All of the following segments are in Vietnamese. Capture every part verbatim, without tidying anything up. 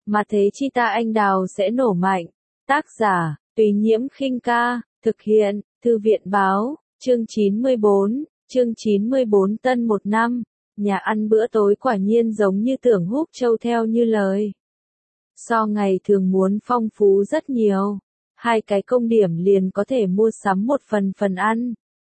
mà thế chi ta anh đào sẽ nổ mạnh. Tác giả, Tùy Nhiễm Khinh Ca, thực hiện, Thư viện Báo, chương chín mươi bốn, chương chín mươi bốn Tân một năm, nhà ăn bữa tối quả nhiên giống như tưởng Húc Châu theo như lời. So ngày thường muốn phong phú rất nhiều, hai cái công điểm liền có thể mua sắm một phần phần ăn.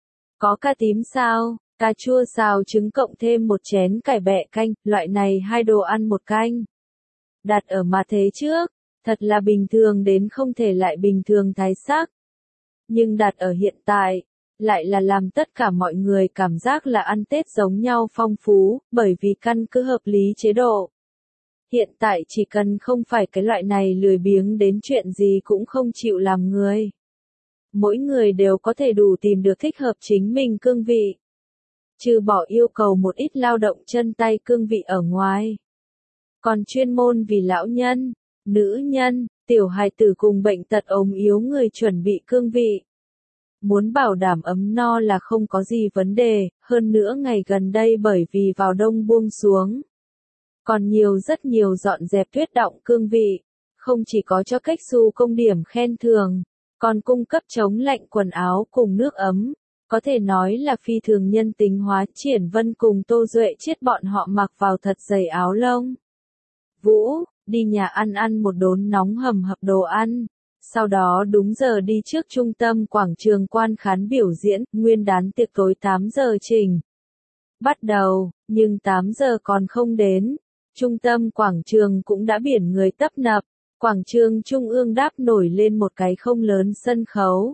Có cá tím sao, cà chua xào trứng cộng thêm một chén cải bẹ canh, loại này hai đồ ăn một canh. Đặt ở mà thế trước, thật là bình thường đến không thể lại bình thường thái sắc. Nhưng đặt ở hiện tại, lại là làm tất cả mọi người cảm giác là ăn Tết giống nhau phong phú, bởi vì căn cứ hợp lý chế độ. Hiện tại chỉ cần không phải cái loại này lười biếng đến chuyện gì cũng không chịu làm người. Mỗi người đều có thể đủ tìm được thích hợp chính mình cương vị. Trừ bỏ yêu cầu một ít lao động chân tay cương vị ở ngoài. Còn chuyên môn vì lão nhân, nữ nhân, tiểu hài tử cùng bệnh tật ốm yếu người chuẩn bị cương vị. Muốn bảo đảm ấm no là không có gì vấn đề, hơn nữa ngày gần đây bởi vì vào đông buông xuống. Còn nhiều rất nhiều dọn dẹp tuyết động cương vị, không chỉ có cho cách xu công điểm khen thường, còn cung cấp chống lạnh quần áo cùng nước ấm. Có thể nói là phi thường nhân tính hóa. Triển Vân cùng Tô Duệ Chiết bọn họ mặc vào thật dày áo lông. Vũ, đi nhà ăn ăn một đốn nóng hầm hập đồ ăn. Sau đó đúng giờ đi trước trung tâm quảng trường quan khán biểu diễn, nguyên đán tiệc tối tám giờ trình. Bắt đầu, nhưng tám giờ còn không đến. Trung tâm quảng trường cũng đã biển người tấp nập. Quảng trường trung ương đáp nổi lên một cái không lớn sân khấu.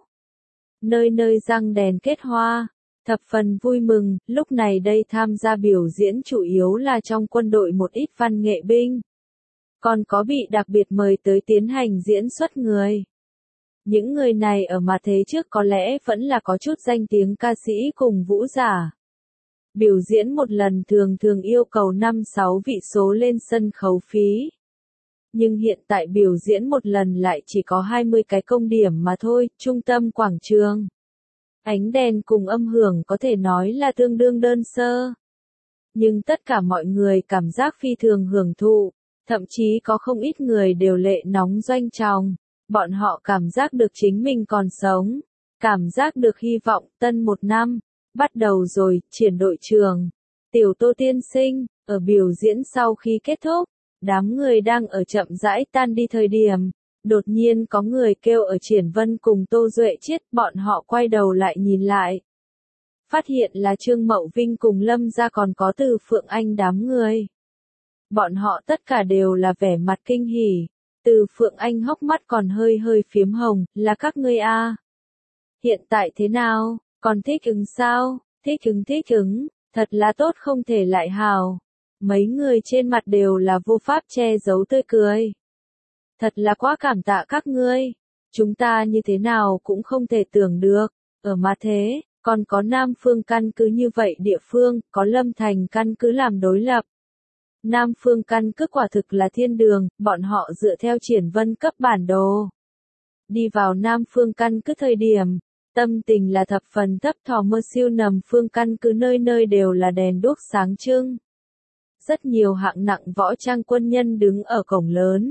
Nơi nơi răng đèn kết hoa, thập phần vui mừng, lúc này đây tham gia biểu diễn chủ yếu là trong quân đội một ít văn nghệ binh. Còn có bị đặc biệt mời tới tiến hành diễn xuất người. Những người này ở mà thế trước có lẽ vẫn là có chút danh tiếng ca sĩ cùng vũ giả. Biểu diễn một lần thường thường yêu cầu năm sáu vị số lên sân khấu phí. Nhưng hiện tại biểu diễn một lần lại chỉ có hai mươi cái công điểm mà thôi, trung tâm quảng trường. Ánh đèn cùng âm hưởng có thể nói là tương đương đơn sơ. Nhưng tất cả mọi người cảm giác phi thường hưởng thụ, thậm chí có không ít người đều lệ nóng doanh tròng. Bọn họ cảm giác được chính mình còn sống, cảm giác được hy vọng tân một năm, bắt đầu rồi, Triển đội trưởng. Tiểu Tô tiên sinh, ở biểu diễn sau khi kết thúc. Đám người đang ở chậm rãi tan đi thời điểm, đột nhiên có người kêu ở Triển Vân cùng Tô Duệ Chiết, bọn họ quay đầu lại nhìn lại. Phát hiện là Trương Mậu Vinh cùng Lâm gia còn có Từ Phượng Anh đám người. Bọn họ tất cả đều là vẻ mặt kinh hỉ, Từ Phượng Anh hốc mắt còn hơi hơi phiếm hồng, là các ngươi a. Hiện tại thế nào, còn thích ứng sao, thích ứng thích ứng, thật là tốt không thể lại hào. Mấy người trên mặt đều là vô pháp che giấu tươi cười. Thật là quá cảm tạ các ngươi. Chúng ta như thế nào cũng không thể tưởng được. Ở mà thế, còn có Nam Phương căn cứ như vậy địa phương, có Lâm Thành căn cứ làm đối lập. Nam Phương căn cứ quả thực là thiên đường, bọn họ dựa theo Triển Vân cấp bản đồ. Đi vào Nam Phương căn cứ thời điểm, tâm tình là thập phần thấp thò mơ siêu nằm Phương căn cứ nơi nơi đều là đèn đuốc sáng trưng. Rất nhiều hạng nặng võ trang quân nhân đứng ở cổng lớn.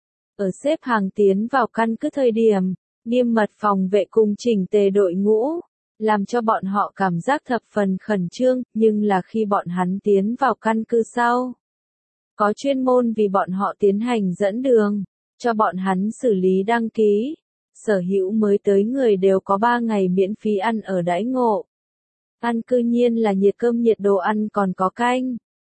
Ở xếp hàng tiến vào căn cứ thời điểm, nghiêm mật phòng vệ cùng chỉnh tề đội ngũ, làm cho bọn họ cảm giác thập phần khẩn trương, nhưng là khi bọn hắn tiến vào căn cứ sau. Có chuyên môn vì bọn họ tiến hành dẫn đường, cho bọn hắn xử lý đăng ký. Sở hữu mới tới người đều có ba ngày miễn phí ăn ở đãi ngộ. Ăn cư nhiên là nhiệt cơm nhiệt đồ ăn còn có canh.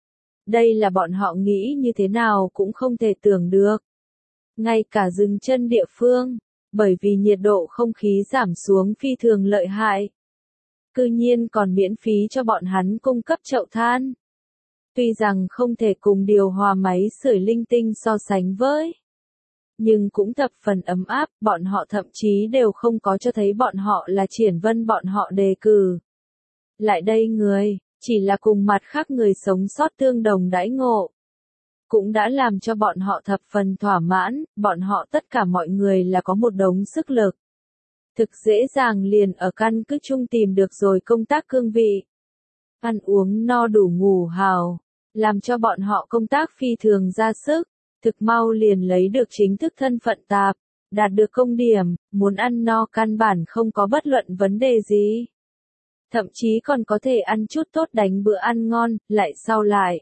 Đây là bọn họ nghĩ như thế nào cũng không thể tưởng được. Ngay cả dừng chân địa phương, bởi vì nhiệt độ không khí giảm xuống phi thường lợi hại. Cư nhiên còn miễn phí cho bọn hắn cung cấp chậu than. Tuy rằng không thể cùng điều hòa máy sưởi linh tinh so sánh với. Nhưng cũng thập phần ấm áp, bọn họ thậm chí đều không có cho thấy bọn họ là Triển Vân bọn họ đề cử. Lại đây người. Chỉ là cùng mặt khác người sống sót tương đồng đãi ngộ. Cũng đã làm cho bọn họ thập phần thỏa mãn, bọn họ tất cả mọi người là có một đống sức lực. Thực dễ dàng liền ở căn cứ chung tìm được rồi công tác cương vị. Ăn uống no đủ ngủ hào, làm cho bọn họ công tác phi thường ra sức. thực mau liền lấy được chính thức thân phận tạp, đạt được công điểm, muốn ăn no căn bản không có bất luận vấn đề gì. Thậm chí còn có thể ăn chút tốt đánh bữa ăn ngon, lại sau lại.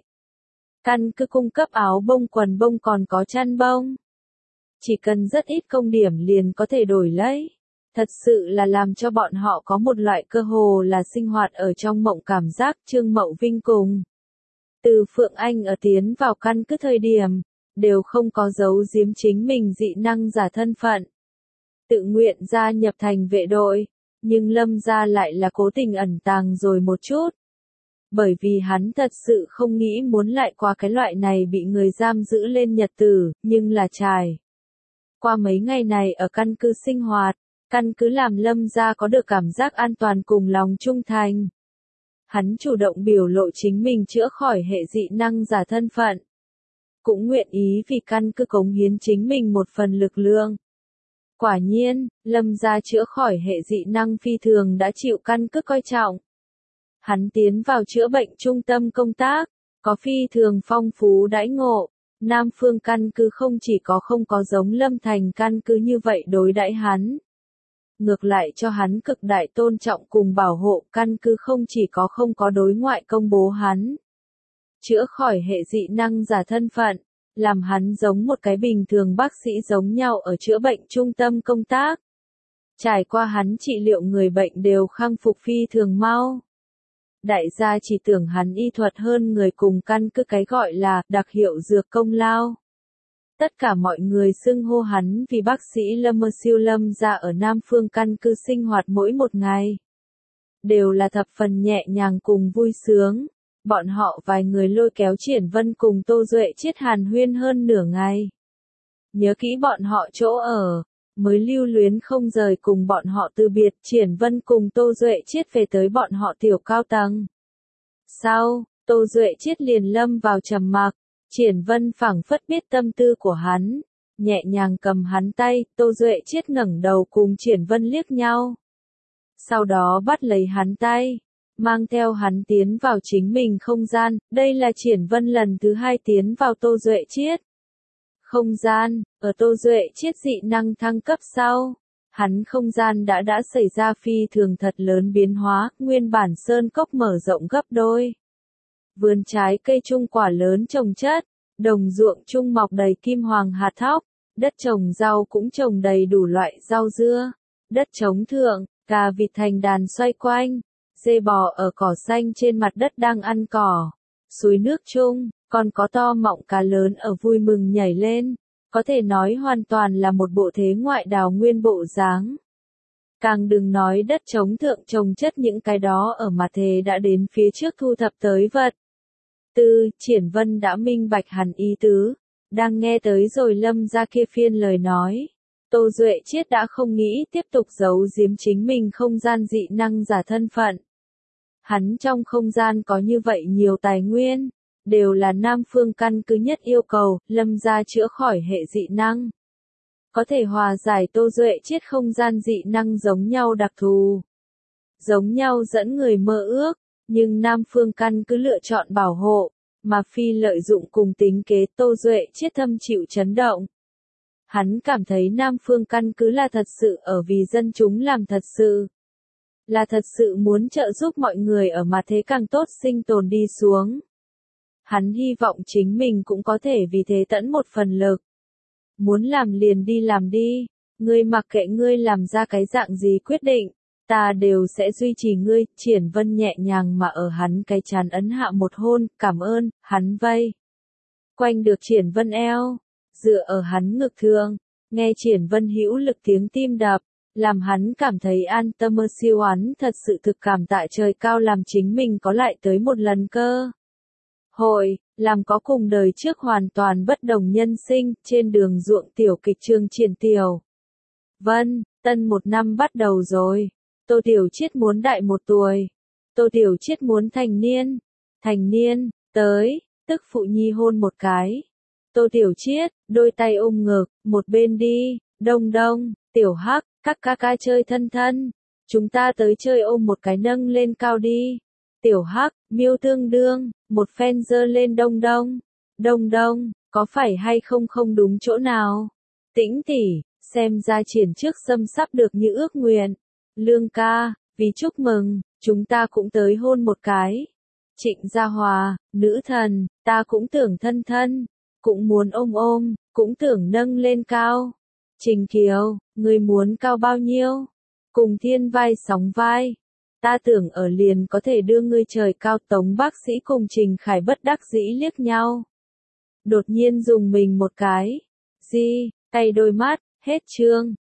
Căn cứ cung cấp áo bông quần bông còn có chăn bông. Chỉ cần rất ít công điểm liền có thể đổi lấy. Thật sự là làm cho bọn họ có một loại cơ hồ là sinh hoạt ở trong mộng cảm giác. Trương Mậu Vinh cùng Từ Phượng Anh ở tiến vào căn cứ thời điểm, đều không có giấu giếm chính mình dị năng giả thân phận. Tự nguyện gia nhập thành vệ đội, nhưng Lâm gia lại là cố tình ẩn tàng rồi một chút. Bởi vì hắn thật sự không nghĩ muốn lại qua cái loại này bị người giam giữ lên nhật tử, nhưng là trải. Qua mấy ngày này ở căn cứ sinh hoạt, căn cứ làm Lâm gia có được cảm giác an toàn cùng lòng trung thành. Hắn chủ động biểu lộ chính mình chữa khỏi hệ dị năng giả thân phận. Cũng nguyện ý vì căn cứ cống hiến chính mình một phần lực lượng. Quả nhiên, Lâm gia chữa khỏi hệ dị năng phi thường đã chịu căn cứ coi trọng. Hắn tiến vào chữa bệnh trung tâm công tác, có phi thường phong phú đãi ngộ. Nam Phương căn cứ không chỉ có không có giống Lâm Thành căn cứ như vậy đối đãi hắn. Ngược lại cho hắn cực đại tôn trọng cùng bảo hộ, căn cứ không chỉ có không có đối ngoại công bố hắn. Chữa khỏi hệ dị năng giả thân phận, làm hắn giống một cái bình thường bác sĩ giống nhau ở chữa bệnh trung tâm công tác. Trải qua hắn trị liệu người bệnh đều khang phục phi thường mau. Đại gia chỉ tưởng hắn y thuật hơn người cùng căn cứ cái gọi là đặc hiệu dược công lao. Tất cả mọi người xưng hô hắn vì bác sĩ Lâm Mơ Siêu Lâm gia ở Nam Phương căn cứ sinh hoạt mỗi một ngày. Đều là thập phần nhẹ nhàng cùng vui sướng. Bọn họ vài người lôi kéo Triển Vân cùng Tô Duệ Chiết hàn huyên hơn nửa ngày. Nhớ kỹ bọn họ chỗ ở, mới lưu luyến không rời cùng bọn họ từ biệt. Triển Vân cùng Tô Duệ Chiết về tới bọn họ tiểu cao tầng. Sau, Tô Duệ Chiết liền lâm vào trầm mặc. Triển Vân phảng phất biết tâm tư của hắn, nhẹ nhàng cầm hắn tay. Tô Duệ Chiết ngẩng đầu cùng Triển Vân liếc nhau. Sau đó bắt lấy hắn tay, mang theo hắn tiến vào chính mình không gian. Đây là Triển Vân lần thứ hai tiến vào Tô Duệ Chiết không gian. Ở Tô Duệ Chiết dị năng thăng cấp sau, hắn không gian đã đã xảy ra phi thường thật lớn biến hóa. Nguyên bản sơn cốc mở rộng gấp đôi, vườn trái cây chung quả lớn trồng chất, đồng ruộng chung mọc đầy kim hoàng hạt thóc, đất trồng rau cũng trồng đầy đủ loại rau dưa, đất trống thượng, gà vịt thành đàn xoay quanh, dê bò ở cỏ xanh trên mặt đất đang ăn cỏ, suối nước chung, còn có to mọng cá lớn ở vui mừng nhảy lên, có thể nói hoàn toàn là một bộ thế ngoại đào nguyên bộ dáng. Càng đừng nói đất trống thượng trồng chất những cái đó ở mặt thế đã đến phía trước thu thập tới vật. Tư, Triển Vân đã minh bạch hẳn ý tứ, đang nghe tới rồi Lâm ra kia phiên lời nói. Tô Duệ Chiết đã không nghĩ tiếp tục giấu giếm chính mình không gian dị năng giả thân phận. Hắn trong không gian có như vậy nhiều tài nguyên, đều là Nam Phương căn cứ nhất yêu cầu. Lâm ra chữa khỏi hệ dị năng, có thể hòa giải Tô Duệ Chiết không gian dị năng giống nhau đặc thù, giống nhau dẫn người mơ ước, nhưng Nam Phương căn cứ lựa chọn bảo hộ, mà phi lợi dụng cùng tính kế. Tô Duệ Chiết thâm chịu chấn động. Hắn cảm thấy Nam Phương căn cứ là thật sự ở vì dân chúng làm thật sự. Là thật sự muốn trợ giúp mọi người ở mặt thế càng tốt sinh tồn đi xuống. Hắn hy vọng chính mình cũng có thể vì thế tẫn một phần lực. Muốn làm liền đi làm đi, ngươi mặc kệ ngươi làm ra cái dạng gì quyết định, ta đều sẽ duy trì ngươi. Triển Vân nhẹ nhàng mà ở hắn cái trán ấn hạ một hôn. Cảm ơn. Hắn vây quanh được Triển Vân eo, dựa ở hắn ngực thường, nghe Triển Vân hữu lực tiếng tim đập, làm hắn cảm thấy an tâm. Mơ Siêu hắn thật sự thực cảm tạ trời cao làm chính mình có lại tới một lần cơ hội, làm có cùng đời trước hoàn toàn bất đồng nhân sinh. Trên đường ruộng tiểu kịch Trương Triển Tiểu Vân, tân một năm bắt đầu rồi. Tô Tiểu Chiết muốn đại một tuổi. Tô Tiểu Chiết muốn thành niên. Thành niên, tới, tức phụ nhi hôn một cái. Tô Tiểu Chiết, đôi tay ôm ngực, một bên đi. Đông đông, Tiểu Hắc, các ca ca chơi thân thân. Chúng ta tới chơi ôm một cái nâng lên cao đi. Tiểu Hắc, miêu tương đương, một phen giơ lên đông đông. Đông đông, có phải hay không không đúng chỗ nào? Tĩnh tỷ, xem ra triển trước xâm sắp được như ước nguyện. Lương ca, vì chúc mừng, chúng ta cũng tới hôn một cái. Trịnh Gia Hòa, nữ thần, ta cũng tưởng thân thân, cũng muốn ôm ôm, cũng tưởng nâng lên cao. Trình Kiều, người muốn cao bao nhiêu? Cùng Thiên vai sóng vai. Ta tưởng ở liền có thể đưa ngươi trời cao. Tống bác sĩ cùng Trình Khải bất đắc dĩ liếc nhau. Đột nhiên dùng mình một cái. Di, tay đôi mắt, hết chương.